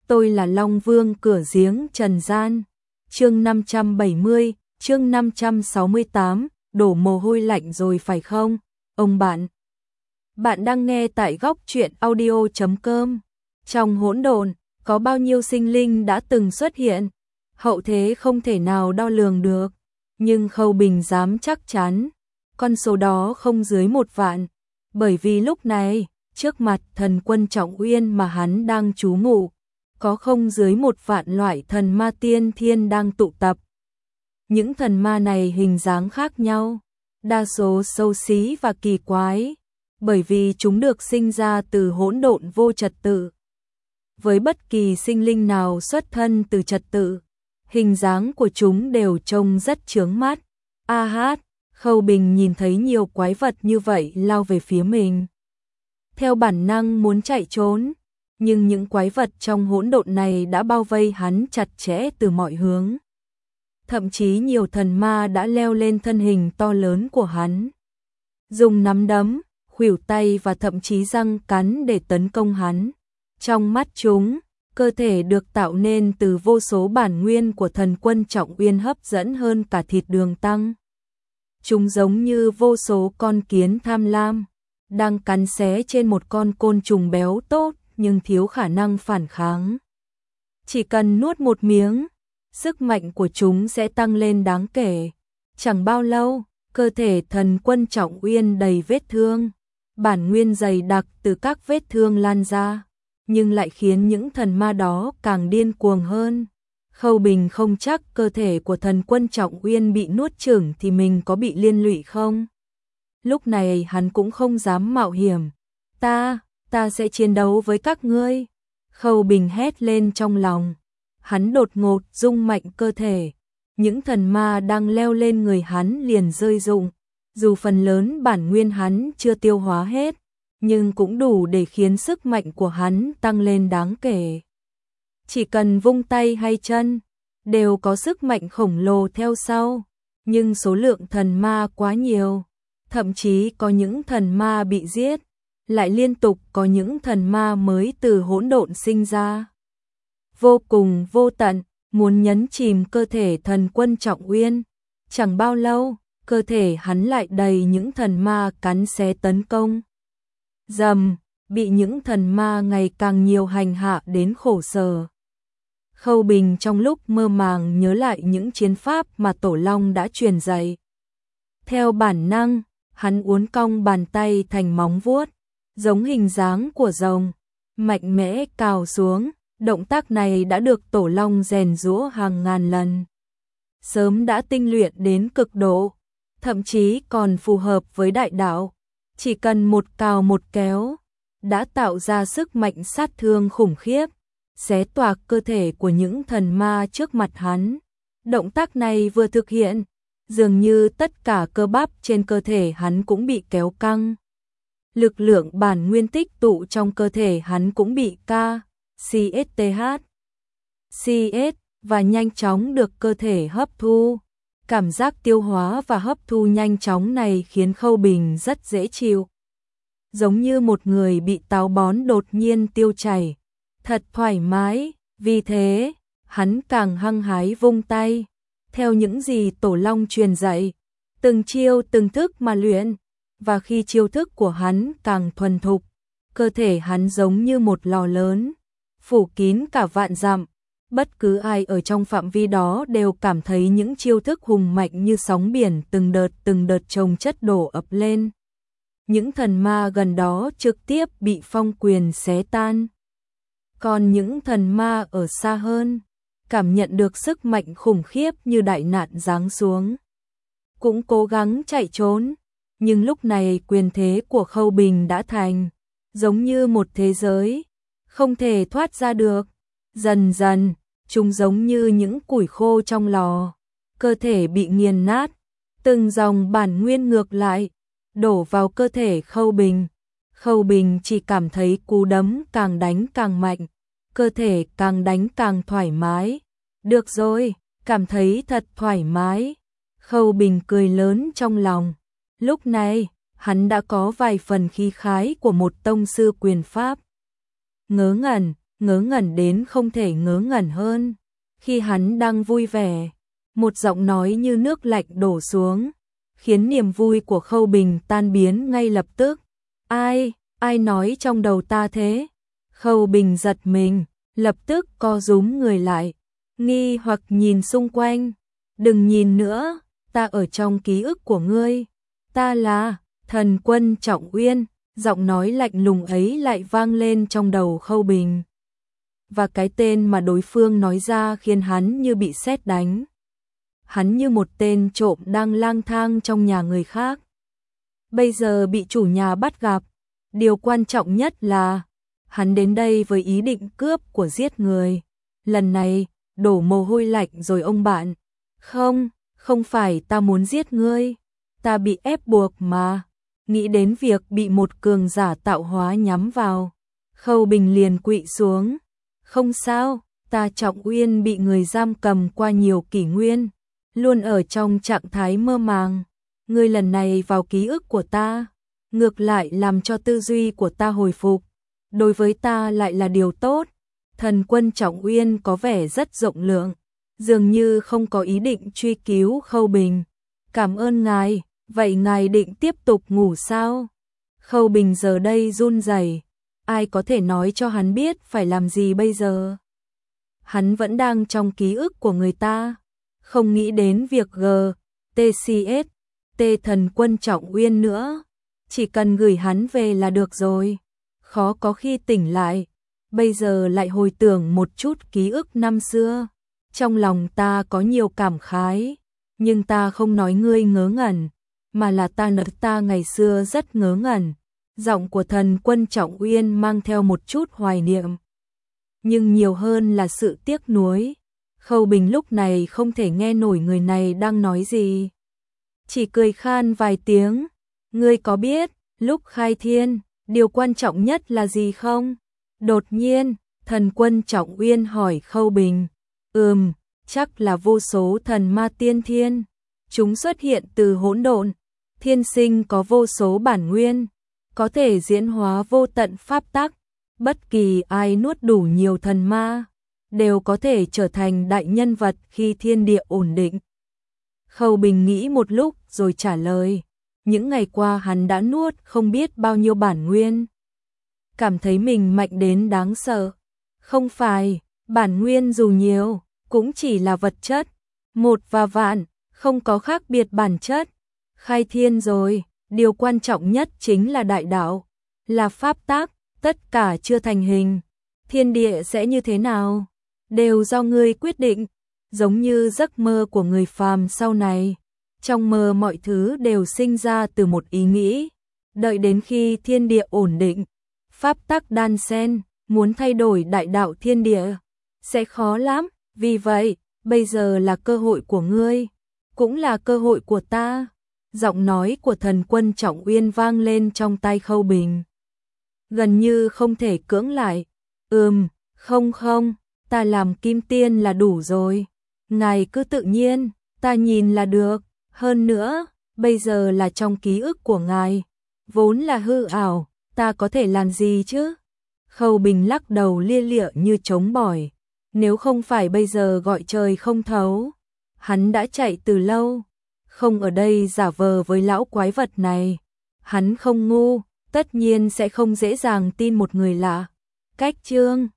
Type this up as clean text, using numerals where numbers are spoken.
tôi là Long Vương cửa giếng trần gian. Chương 570, chương 568, đổ mồ hôi lạnh rồi phải không? Ông bạn. Bạn đang nghe tại góc truyện audio.com. Trong hỗn độn, có bao nhiêu sinh linh đã từng xuất hiện? Hậu thế không thể nào đo lường được, nhưng Khâu Bình dám chắc chắn, con số đó không dưới 1 vạn, bởi vì lúc này, trước mặt thần quân Trọng Uyên mà hắn đang trú ngụ, có không dưới 1 vạn loại thần ma tiên thiên đang tụ tập. Những thần ma này hình dáng khác nhau, đa số xấu xí và kỳ quái, bởi vì chúng được sinh ra từ hỗn độn vô trật tự. Với bất kỳ sinh linh nào xuất thân từ trật tự, hình dáng của chúng đều trông rất chướng mắt. A hát, Khâu Bình nhìn thấy nhiều quái vật như vậy lao về phía mình. Theo bản năng muốn chạy trốn, nhưng những quái vật trong hỗn độn này đã bao vây hắn chặt chẽ từ mọi hướng. Thậm chí nhiều thần ma đã leo lên thân hình to lớn của hắn, dùng nắm đấm, khuỷu tay và thậm chí răng cắn để tấn công hắn. Trong mắt chúng, cơ thể được tạo nên từ vô số bản nguyên của thần quân Trọng Uyên hấp dẫn hơn cả thịt đường tăng. Chúng giống như vô số con kiến tham lam, đang cắn xé trên một con côn trùng béo tốt nhưng thiếu khả năng phản kháng. Chỉ cần nuốt một miếng, sức mạnh của chúng sẽ tăng lên đáng kể. Chẳng bao lâu, cơ thể thần quân Trọng Uyên đầy vết thương, bản nguyên dày đặc từ các vết thương lan ra, nhưng lại khiến những thần ma đó càng điên cuồng hơn. Khâu Bình không chắc cơ thể của thần quân Trọng Uyên bị nuốt chửng thì mình có bị liên lụy không. Lúc này hắn cũng không dám mạo hiểm. Ta sẽ chiến đấu với các ngươi. Khâu Bình hét lên trong lòng. Hắn đột ngột rung mạnh cơ thể. Những thần ma đang leo lên người hắn liền rơi rụng. Dù phần lớn bản nguyên hắn chưa tiêu hóa hết, nhưng cũng đủ để khiến sức mạnh của hắn tăng lên đáng kể. Chỉ cần vung tay hay chân, đều có sức mạnh khổng lồ theo sau, nhưng số lượng thần ma quá nhiều, thậm chí có những thần ma bị giết, lại liên tục có những thần ma mới từ hỗn độn sinh ra. Vô cùng vô tận, muốn nhấn chìm cơ thể thần quân Trọng Uyên. Chẳng bao lâu, cơ thể hắn lại đầy những thần ma cắn xé tấn công. Dầm, bị những thần ma ngày càng nhiều hành hạ đến khổ sở. Khâu Bình trong lúc mơ màng nhớ lại những chiến pháp mà Tổ Long đã truyền dạy. Theo bản năng, hắn uốn cong bàn tay thành móng vuốt, giống hình dáng của rồng, mạnh mẽ cào xuống. Động tác này đã được Tổ Long rèn giũa hàng ngàn lần, sớm đã tinh luyện đến cực độ, thậm chí còn phù hợp với đại đạo. Chỉ cần một cào một kéo, đã tạo ra sức mạnh sát thương khủng khiếp, xé toạc cơ thể của những thần ma trước mặt hắn. Động tác này vừa thực hiện, dường như tất cả cơ bắp trên cơ thể hắn cũng bị kéo căng. Lực lượng bản nguyên tích tụ trong cơ thể hắn cũng bị CS và nhanh chóng được cơ thể hấp thu. Cảm giác tiêu hóa và hấp thu nhanh chóng này khiến Khâu Bình rất dễ chịu. Giống như một người bị táo bón đột nhiên tiêu chảy. Thật thoải mái, vì thế, hắn càng hăng hái vung tay. Theo những gì Tổ Long truyền dạy, từng chiêu từng thức mà luyện. Và khi chiêu thức của hắn càng thuần thục, cơ thể hắn giống như một lò lớn, phủ kín cả vạn dặm. Bất cứ ai ở trong phạm vi đó đều cảm thấy những chiêu thức hùng mạnh như sóng biển từng đợt chồng chất đổ ập lên. Những thần ma gần đó trực tiếp bị phong quyền xé tan. Còn những thần ma ở xa hơn, cảm nhận được sức mạnh khủng khiếp như đại nạn giáng xuống, cũng cố gắng chạy trốn. Nhưng lúc này quyền thế của Khâu Bình đã thành, giống như một thế giới, không thể thoát ra được. Dần dần, chúng giống như những củi khô trong lò, cơ thể bị nghiền nát, từng dòng bản nguyên ngược lại, đổ vào cơ thể Khâu Bình. Khâu Bình chỉ cảm thấy cú đấm càng đánh càng mạnh, cơ thể càng đánh càng thoải mái. Được rồi, cảm thấy thật thoải mái. Khâu Bình cười lớn trong lòng. Lúc này, hắn đã có vài phần khí khái của một tông sư quyền pháp. Ngớ ngớ ngẩn đến không thể ngớ ngẩn hơn. Khi hắn đang vui vẻ, một giọng nói như nước lạnh đổ xuống, khiến niềm vui của Khâu Bình tan biến ngay lập tức. Ai nói trong đầu ta thế? Khâu Bình giật mình, lập tức co rúm người lại, nghi hoặc nhìn xung quanh. Đừng nhìn nữa, ta ở trong ký ức của ngươi. Ta là Thần Quân Trọng Uyên. Giọng nói lạnh lùng ấy lại vang lên trong đầu Khâu Bình. Và cái tên mà đối phương nói ra khiến hắn như bị sét đánh. Hắn như một tên trộm đang lang thang trong nhà người khác. Bây giờ bị chủ nhà bắt gặp. Điều quan trọng nhất là hắn đến đây với ý định cướp của giết người. Lần này, đổ mồ hôi lạnh rồi ông bạn. Không phải ta muốn giết ngươi. Ta bị ép buộc mà. Nghĩ đến việc bị một cường giả tạo hóa nhắm vào, Khâu Bình liền quỵ xuống. Không sao, ta Trọng Uyên bị người giam cầm qua nhiều kỷ nguyên, luôn ở trong trạng thái mơ màng. Ngươi lần này vào ký ức của ta, ngược lại làm cho tư duy của ta hồi phục. Đối với ta lại là điều tốt. Thần Quân Trọng Uyên có vẻ rất rộng lượng, dường như không có ý định truy cứu Khâu Bình. Cảm ơn ngài. Vậy ngài định tiếp tục ngủ sao? Khâu Bình giờ đây run rẩy, ai có thể nói cho hắn biết phải làm gì bây giờ? Hắn vẫn đang trong ký ức của người ta, không nghĩ đến việc GTCS, Thần Quân Trọng Uyên nữa, chỉ cần gửi hắn về là được rồi. Khó có khi tỉnh lại, bây giờ lại hồi tưởng một chút ký ức năm xưa, trong lòng ta có nhiều cảm khái, nhưng ta không nói ngươi ngớ ngẩn. Mà là ta ngày xưa rất ngớ ngẩn. Giọng của Thần Quân Trọng Uyên mang theo một chút hoài niệm, nhưng nhiều hơn là sự tiếc nuối. Khâu Bình lúc này không thể nghe nổi người này đang nói gì, chỉ cười khan vài tiếng. Ngươi có biết lúc khai thiên điều quan trọng nhất là gì không? Đột nhiên Thần Quân Trọng Uyên hỏi Khâu Bình. Chắc là vô số thần ma tiên thiên. Chúng xuất hiện từ hỗn độn. Thiên sinh có vô số bản nguyên, có thể diễn hóa vô tận pháp tắc. Bất kỳ ai nuốt đủ nhiều thần ma, đều có thể trở thành đại nhân vật khi thiên địa ổn định. Khâu Bình nghĩ một lúc rồi trả lời. Những ngày qua hắn đã nuốt không biết bao nhiêu bản nguyên. Cảm thấy mình mạnh đến đáng sợ. Không phải, bản nguyên dù nhiều, cũng chỉ là vật chất. Một và vạn, không có khác biệt bản chất. Khai thiên rồi, điều quan trọng nhất chính là đại đạo, là pháp tắc, tất cả chưa thành hình. Thiên địa sẽ như thế nào? Đều do ngươi quyết định, giống như giấc mơ của người phàm sau này. Trong mơ mọi thứ đều sinh ra từ một ý nghĩ, đợi đến khi thiên địa ổn định, pháp tắc đan xen, muốn thay đổi đại đạo thiên địa, sẽ khó lắm. Vì vậy, bây giờ là cơ hội của ngươi, cũng là cơ hội của ta. Giọng nói của Thần Quân Trọng Uyên vang lên trong tai Khâu Bình, gần như không thể cưỡng lại. Không, ta làm kim tiên là đủ rồi. Ngài cứ tự nhiên, ta nhìn là được. Hơn nữa, bây giờ là trong ký ức của ngài, vốn là hư ảo, ta có thể làm gì chứ? Khâu Bình lắc đầu lia lịa như trống bỏi. Nếu không phải bây giờ gọi trời không thấu, hắn đã chạy từ lâu. Không ở đây giả vờ với lão quái vật này. Hắn không ngu, tất nhiên sẽ không dễ dàng tin một người lạ. Cách chương